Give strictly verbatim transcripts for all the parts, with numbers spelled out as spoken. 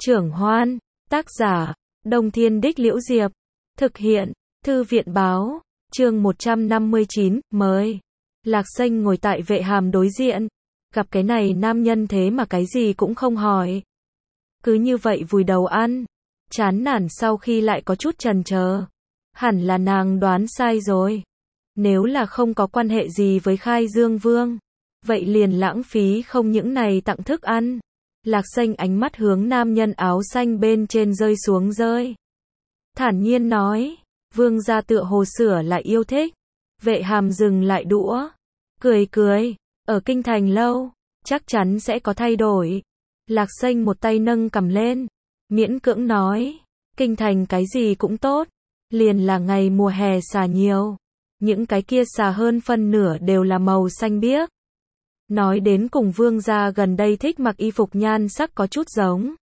Trưởng Hoan, tác giả, Đông Thiên Đích Liễu Diệp, thực hiện, Thư viện Báo, chương một trăm năm mươi chín, mới. Lạc Xanh ngồi tại Vệ Hàm đối diện, gặp cái này nam nhân thế mà cái gì cũng không hỏi. Cứ như vậy vùi đầu ăn, chán nản sau khi lại có chút chần chờ. Hẳn là nàng đoán sai rồi. Nếu là không có quan hệ gì với Khai Dương Vương, vậy liền lãng phí không những này tặng thức ăn. Lạc Xanh ánh mắt hướng nam nhân áo xanh bên trên rơi xuống rơi. Thản nhiên nói, vương gia tựa hồ sửa lại yêu thích. Vệ Hàm dừng lại đũa, cười cười, ở kinh thành lâu, chắc chắn sẽ có thay đổi. Lạc Xanh một tay nâng cầm lên, miễn cưỡng nói, kinh thành cái gì cũng tốt, liền là ngày mùa hè xà nhiều. Những cái kia xà hơn phân nửa đều là màu xanh biếc. Nói đến cùng vương gia gần đây thích mặc y phục nhan sắc có chút giống.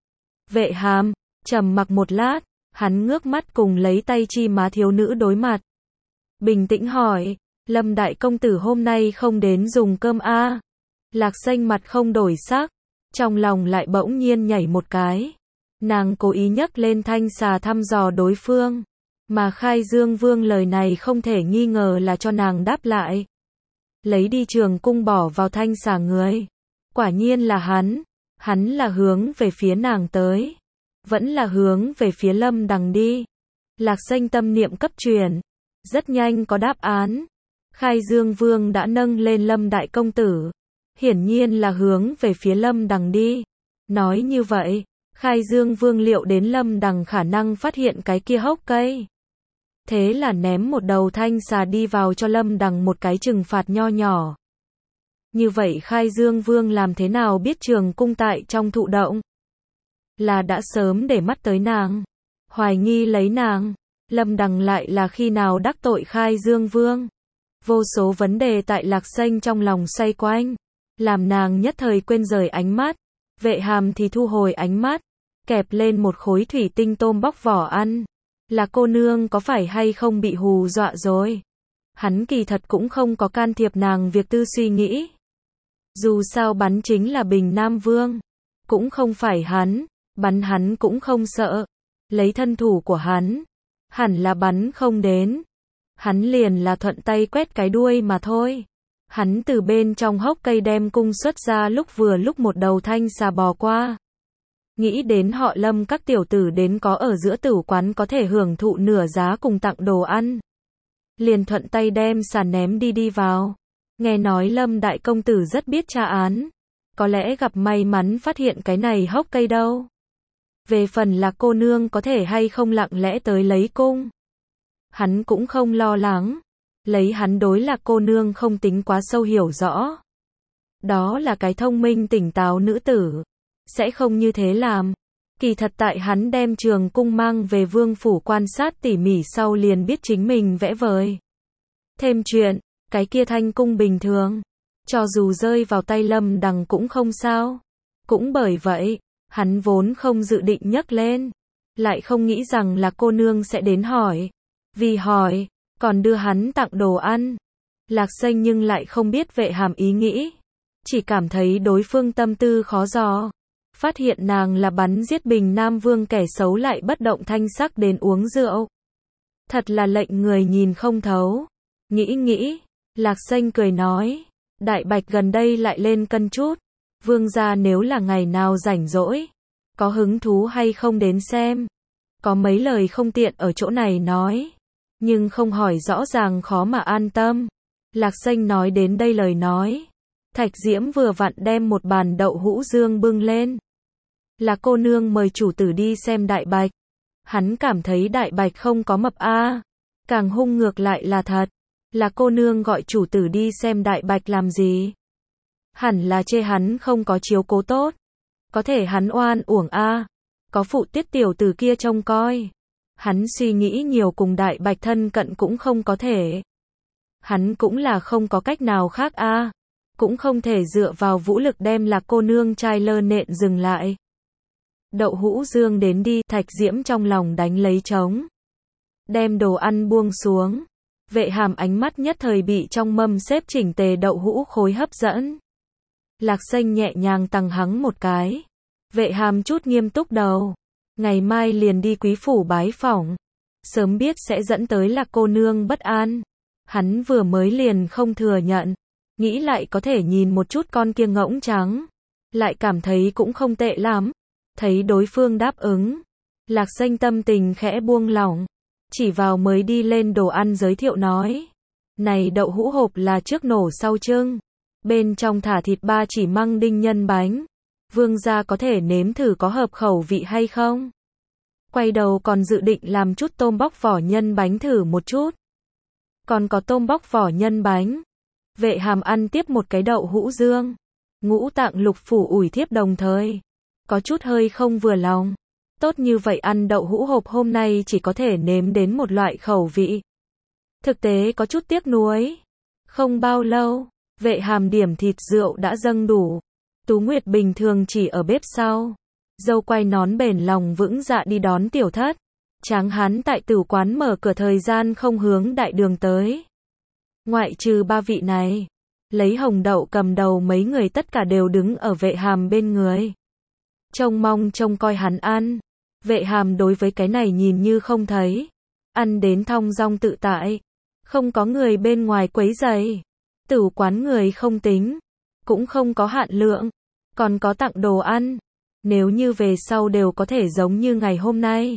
Vệ Hàm, trầm mặc một lát, hắn ngước mắt cùng lấy tay chi má thiếu nữ đối mặt. Bình tĩnh hỏi, Lâm đại công tử hôm nay không đến dùng cơm a? À? Lạc Xanh mặt không đổi sắc, trong lòng lại bỗng nhiên nhảy một cái. Nàng cố ý nhấc lên thanh xà thăm dò đối phương, mà Khai Dương Vương lời này không thể nghi ngờ là cho nàng đáp lại. Lấy đi trường cung bỏ vào thanh xà người. Quả nhiên là hắn. Hắn là hướng về phía nàng tới. Vẫn là hướng về phía Lâm Đằng đi. Lạc Xanh tâm niệm cấp truyền. Rất nhanh có đáp án. Khai Dương Vương đã nâng lên Lâm đại công tử. Hiển nhiên là hướng về phía Lâm Đằng đi. Nói như vậy, Khai Dương Vương liệu đến Lâm Đằng khả năng phát hiện cái kia hốc cây. Thế là ném một đầu thanh xà đi vào cho Lâm Đằng một cái trừng phạt nho nhỏ. Như vậy Khai Dương Vương làm thế nào biết trường cung tại trong thụ động? Là đã sớm để mắt tới nàng, hoài nghi lấy nàng. Lâm Đằng lại là khi nào đắc tội Khai Dương Vương? Vô số vấn đề tại Lạc Xanh trong lòng xoay quanh, làm nàng nhất thời quên rời ánh mắt. Vệ Hàm thì thu hồi ánh mắt, kẹp lên một khối thủy tinh tôm bóc vỏ ăn. Là cô nương có phải hay không bị hù dọa rồi? Hắn kỳ thật cũng không có can thiệp nàng việc tư suy nghĩ. Dù sao bắn chính là Bình Nam Vương, cũng không phải hắn, bắn hắn cũng không sợ. Lấy thân thủ của hắn, hẳn là bắn không đến. Hắn liền là thuận tay quét cái đuôi mà thôi. Hắn từ bên trong hốc cây đem cung xuất ra lúc vừa lúc một đầu thanh xà bò qua. Nghĩ đến họ Lâm các tiểu tử đến có ở giữa tử quán có thể hưởng thụ nửa giá cùng tặng đồ ăn. Liền thuận tay đem xà ném đi đi vào. Nghe nói Lâm đại công tử rất biết tra án. Có lẽ gặp may mắn phát hiện cái này hốc cây đâu. Về phần là cô nương có thể hay không lặng lẽ tới lấy cung. Hắn cũng không lo lắng. Lấy hắn đối là cô nương không tính quá sâu hiểu rõ. Đó là cái thông minh tỉnh táo nữ tử. Sẽ không như thế làm. Kỳ thật tại hắn đem trường cung mang về vương phủ quan sát tỉ mỉ sau liền biết chính mình vẽ vời. Thêm chuyện, cái kia thanh cung bình thường. Cho dù rơi vào tay Lâm Đằng cũng không sao. Cũng bởi vậy, hắn vốn không dự định nhấc lên. Lại không nghĩ rằng là cô nương sẽ đến hỏi. Vì hỏi, còn đưa hắn tặng đồ ăn. Lạc Xanh nhưng lại không biết Vệ Hàm ý nghĩ. Chỉ cảm thấy đối phương tâm tư khó dò. Phát hiện nàng là bắn giết Bình Nam Vương kẻ xấu lại bất động thanh sắc đến uống rượu. Thật là lệnh người nhìn không thấu. Nghĩ nghĩ, Lạc Xanh cười nói, Đại Bạch gần đây lại lên cân chút. Vương gia nếu là ngày nào rảnh rỗi, có hứng thú hay không đến xem. Có mấy lời không tiện ở chỗ này nói, nhưng không hỏi rõ ràng khó mà an tâm. Lạc Xanh nói đến đây lời nói. Thạch Diễm vừa vặn đem một bàn đậu hũ dương bưng lên. Là cô nương mời chủ tử đi xem Đại Bạch. Hắn cảm thấy Đại Bạch không có mập a, à. Càng hung ngược lại là thật. Là cô nương gọi chủ tử đi xem Đại Bạch làm gì? Hẳn là chê hắn không có chiếu cố tốt. Có thể hắn oan uổng a, à. Có phụ tiết tiểu tử kia trông coi. Hắn suy nghĩ nhiều cùng Đại Bạch thân cận cũng không có thể. Hắn cũng là không có cách nào khác a, à. Cũng không thể dựa vào vũ lực đem là cô nương trai lơ nện dừng lại. Đậu hũ dương đến đi, Thạch Diễm trong lòng đánh lấy trống. Đem đồ ăn buông xuống. Vệ Hàm ánh mắt nhất thời bị trong mâm xếp chỉnh tề đậu hũ khối hấp dẫn. Lạc Xanh nhẹ nhàng tăng hắng một cái. Vệ Hàm chút nghiêm túc đầu. Ngày mai liền đi quý phủ bái phỏng. Sớm biết sẽ dẫn tới Lạc cô nương bất an. Hắn vừa mới liền không thừa nhận. Nghĩ lại có thể nhìn một chút con kia ngỗng trắng. Lại cảm thấy cũng không tệ lắm. Thấy đối phương đáp ứng. Lạc Xanh tâm tình khẽ buông lỏng. Chỉ vào mới đi lên đồ ăn giới thiệu nói. Này đậu hũ hộp là trước nổ sau trưng. Bên trong thả thịt ba chỉ măng đinh nhân bánh. Vương gia có thể nếm thử có hợp khẩu vị hay không? Quay đầu còn dự định làm chút tôm bóc vỏ nhân bánh thử một chút. Còn có tôm bóc vỏ nhân bánh. Vệ Hàm ăn tiếp một cái đậu hũ dương. Ngũ tạng lục phủ ủi thiếp đồng thời. Có chút hơi không vừa lòng. Tốt như vậy ăn đậu hũ hộp hôm nay chỉ có thể nếm đến một loại khẩu vị. Thực tế có chút tiếc nuối. Không bao lâu, Vệ Hàm điểm thịt rượu đã dâng đủ. Tú Nguyệt bình thường chỉ ở bếp sau. Dâu quay nón bền lòng vững dạ đi đón tiểu thất. Tráng hán tại tử quán mở cửa thời gian không hướng đại đường tới. Ngoại trừ ba vị này, lấy Hồng Đậu cầm đầu mấy người tất cả đều đứng ở Vệ Hàm bên người. Trông mong trông coi hắn ăn. Vệ Hàm đối với cái này nhìn như không thấy. Ăn đến thong dong tự tại. Không có người bên ngoài quấy rầy. Tử quán người không tính. Cũng không có hạn lượng. Còn có tặng đồ ăn. Nếu như về sau đều có thể giống như ngày hôm nay.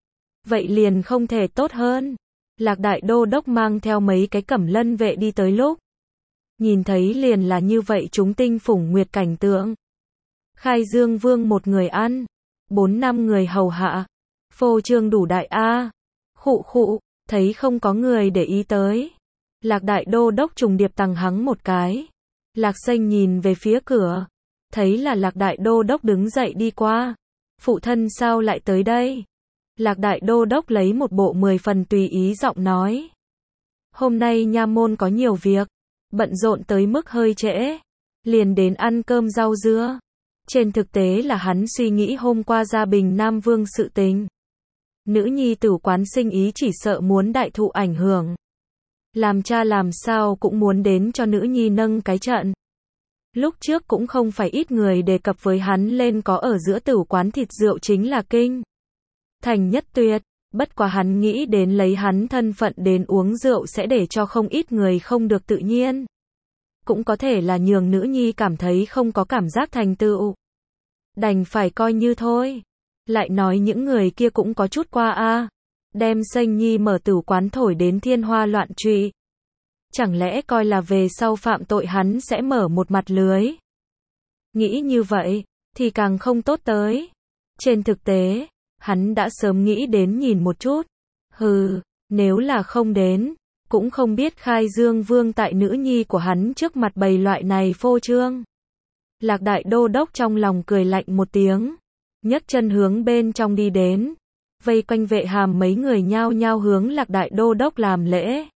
Vậy liền không thể tốt hơn. Lạc Đại Đô Đốc mang theo mấy cái cẩm lân vệ đi tới lúc. Nhìn thấy liền là như vậy chúng tinh phủng nguyệt cảnh tượng. Khai Dương Vương một người ăn. Bốn năm người hầu hạ. Phô trương đủ đại a. Khụ khụ, thấy không có người để ý tới. Lạc Đại Đô Đốc trùng điệp tằng hắng một cái. Lạc Xanh nhìn về phía cửa. Thấy là Lạc Đại Đô Đốc đứng dậy đi qua. Phụ thân sao lại tới đây? Lạc Đại Đô Đốc lấy một bộ mười phần tùy ý giọng nói. Hôm nay nha môn có nhiều việc. Bận rộn tới mức hơi trễ. Liền đến ăn cơm rau dưa. Trên thực tế là hắn suy nghĩ hôm qua gia Bình Nam Vương sự tình. Nữ nhi tử quán sinh ý chỉ sợ muốn đại thụ ảnh hưởng. Làm cha làm sao cũng muốn đến cho nữ nhi nâng cái trận. Lúc trước cũng không phải ít người đề cập với hắn lên có ở giữa tử quán thịt rượu chính là kinh thành nhất tuyệt. Bất quá hắn nghĩ đến lấy hắn thân phận đến uống rượu sẽ để cho không ít người không được tự nhiên. Cũng có thể là nhường nữ nhi cảm thấy không có cảm giác thành tựu. Đành phải coi như thôi. Lại nói những người kia cũng có chút qua a. Đem Xanh Nhi mở tử quán thổi đến thiên hoa loạn trụy. Chẳng lẽ coi là về sau phạm tội hắn sẽ mở một mặt lưới. Nghĩ như vậy, thì càng không tốt tới. Trên thực tế, hắn đã sớm nghĩ đến nhìn một chút. Hừ, nếu là không đến, cũng không biết Khai Dương Vương tại nữ nhi của hắn trước mặt bày loại này phô trương. Lạc Đại Đô Đốc trong lòng cười lạnh một tiếng. Nhấc chân hướng bên trong đi đến. Vây quanh Vệ Hàm mấy người nhao nhao hướng Lạc Đại Đô Đốc làm lễ.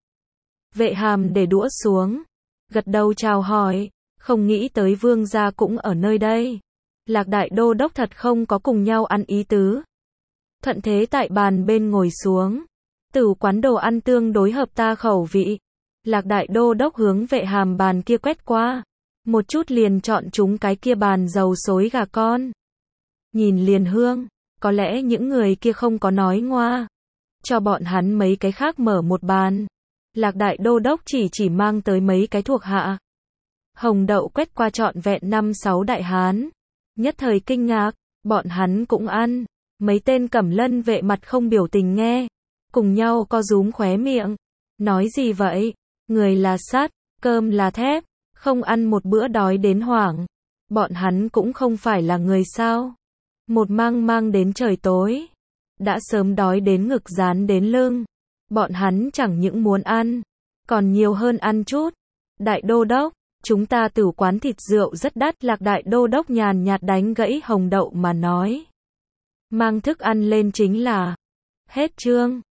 Vệ Hàm để đũa xuống. Gật đầu chào hỏi. Không nghĩ tới vương gia cũng ở nơi đây. Lạc Đại Đô Đốc thật không có cùng nhau ăn ý tứ. Thuận thế tại bàn bên ngồi xuống. Tử quán đồ ăn tương đối hợp ta khẩu vị. Lạc Đại Đô Đốc hướng Vệ Hàm bàn kia quét qua. Một chút liền chọn chúng cái kia bàn dầu xối gà con. Nhìn liền hương. Có lẽ những người kia không có nói ngoa. Cho bọn hắn mấy cái khác mở một bàn. Lạc Đại Đô Đốc chỉ chỉ mang tới mấy cái thuộc hạ. Hồng Đậu quét qua trọn vẹn năm sáu đại hán. Nhất thời kinh ngạc. Bọn hắn cũng ăn. Mấy tên cẩm lân vệ mặt không biểu tình nghe. Cùng nhau co rúm khóe miệng. Nói gì vậy? Người là sắt, cơm là thép. Không ăn một bữa đói đến hoảng. Bọn hắn cũng không phải là người sao. Một mang mang đến trời tối. Đã sớm đói đến ngực dán đến lưng. Bọn hắn chẳng những muốn ăn. Còn nhiều hơn ăn chút. Đại Đô Đốc, chúng ta tử quán thịt rượu rất đắt. Lạc Đại Đô Đốc nhàn nhạt đánh gãy Hồng Đậu mà nói. Mang thức ăn lên chính là. Hết chương.